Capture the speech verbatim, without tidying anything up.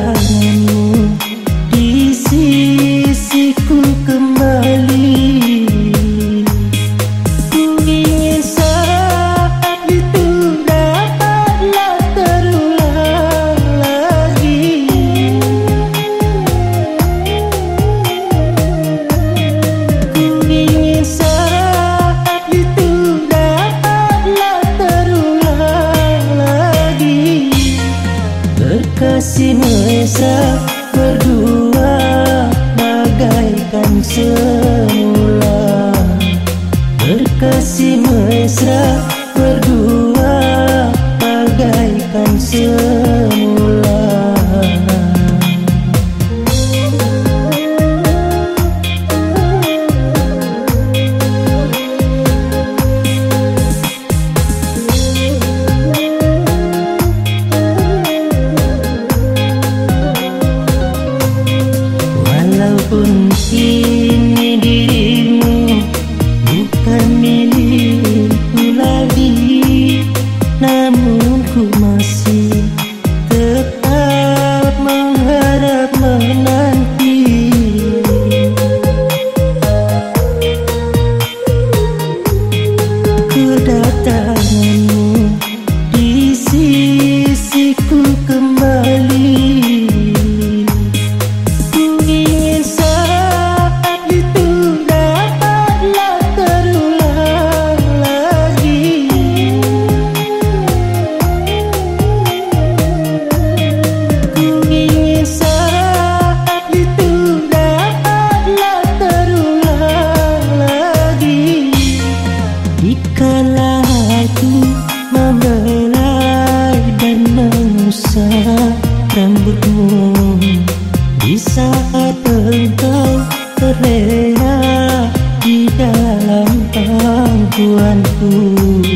kedatanganmu di sisiku kembali. Ku ingin saat itu dapatlah terulang lagi. Ku ingin saat itu dapatlah terulang lagi. Berkasih mesra berdua bagaikan semula. Berkasih mesra berdua bagaikan semula. Walaupun kini dirimu bukan milikku lagi, namun ku masih tetap mengharap menanti kedatanganmu di sisiku kembali. Dikala aku membelai dan mengusap rambutmu, di saat engkau terlena di dalam pangkuanku,